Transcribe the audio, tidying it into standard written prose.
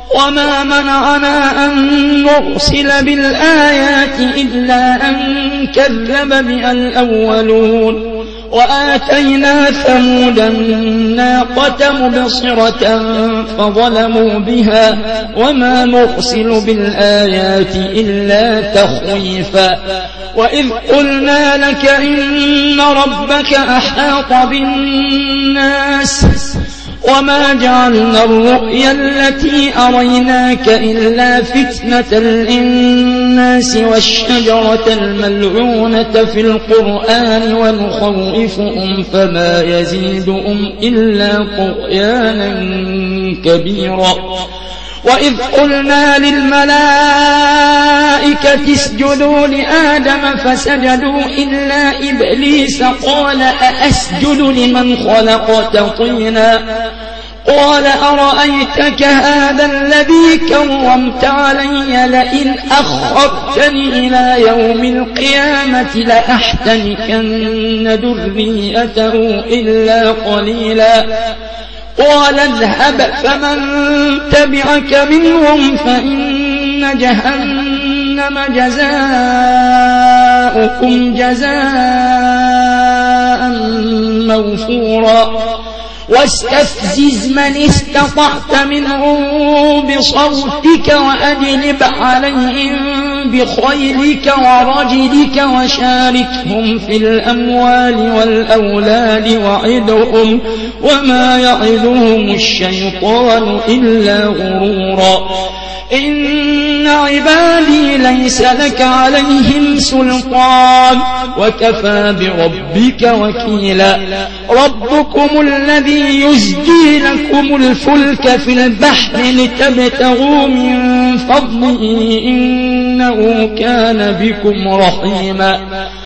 وما منعنا أن نرسل بالآيات إلا أن كذب بها الأولون وآتينا ثمود الناقة مبصرة فظلموا بها وما نرسل بالآيات إلا تخويفا وإذ قلنا لك إن ربك أحاط بالناس وما جعلنا الرؤيا التي أريناك إلا فتنة للناس والشجرة الملعونة في القرآن ونخوفهم فما يزيدهم إلا طغيانا كبيرا وإذ قلنا للملائكة اسجدوا لآدم فسجدوا إلا إبليس قال أأسجد لمن خلقت طينا قال أرأيتك هذا الذي كرمت علي لئن أخرتني إلى يوم القيامة لأحتنكن ذريته إلا قليلا قال اذهب فمن تبعك منهم فإن جهنم جزاؤكم جزاء موفورا واستفزز من استطعت منهم بصوتك وأجلب عليهم بخيلك ورجلك وشاركهم في الأموال والأولاد وعدهم وما يعدهم الشيطان إلا غرورا إن عبادي ليس لك عليهم سلطان وكفى بربك وكيلا ربكم الذي يزجي لكم الفلك في البحر لتبتغوا من فضله إنه كان بكم رحيما